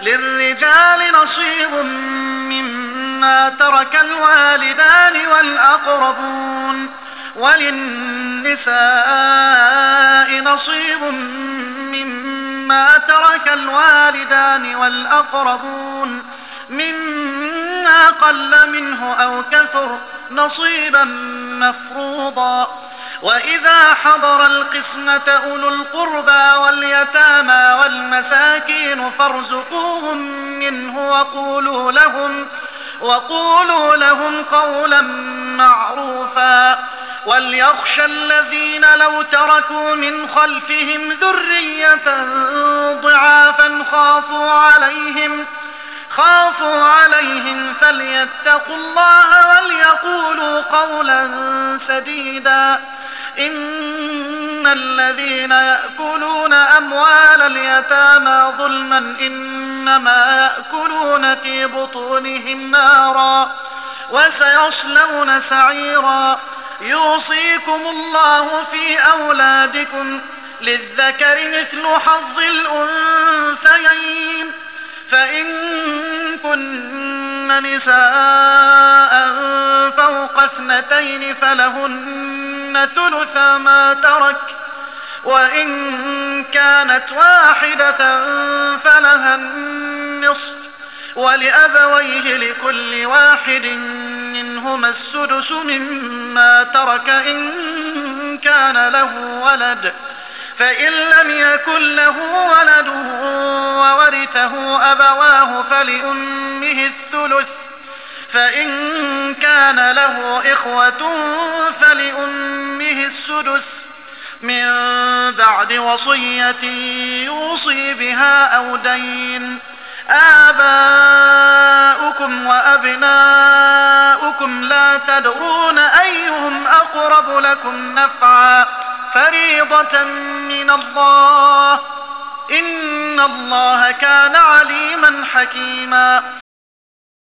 للرجال نصيب مما ترك الوالدان والأقربون وللنساء نصيب مما ترك الوالدان والأقربون مما قل منه أو كثر نصيبا مفروضا. وإذا حضر القسمة أولو القربى واليتامى والمساكين فارزقوهم منه وقولوا لهم قولا معروفا. وليخشى الذين لو تركوا من خلفهم ذرية ضعافا خافوا عليهم فليتقوا الله وليقولوا قولا سديدا. إن الذين يأكلون أموال اليتامى ظلما إنما يأكلون في بطونهم نارا وسيصلون سعيرا. يوصيكم الله في أولادكم للذكر مثل حظ الأنثيين فإن كن نساء فوق 2 فلهن ثلث ما ترك وإن كانت واحدة فلها النصف ولأبويه لكل واحد منهما السدس مما ترك إن كان له ولد فإن لم يكن له ولد وورثه أبواه فلأمه الثلث فإن كان له إخوة فلأمه السدس من بعد وصية يوصي بها أو دين. آباؤكم وأبناؤكم لا تدرون أيهم أقرب لكم نفعا فريضة من الله إن الله كان عليما حكيما.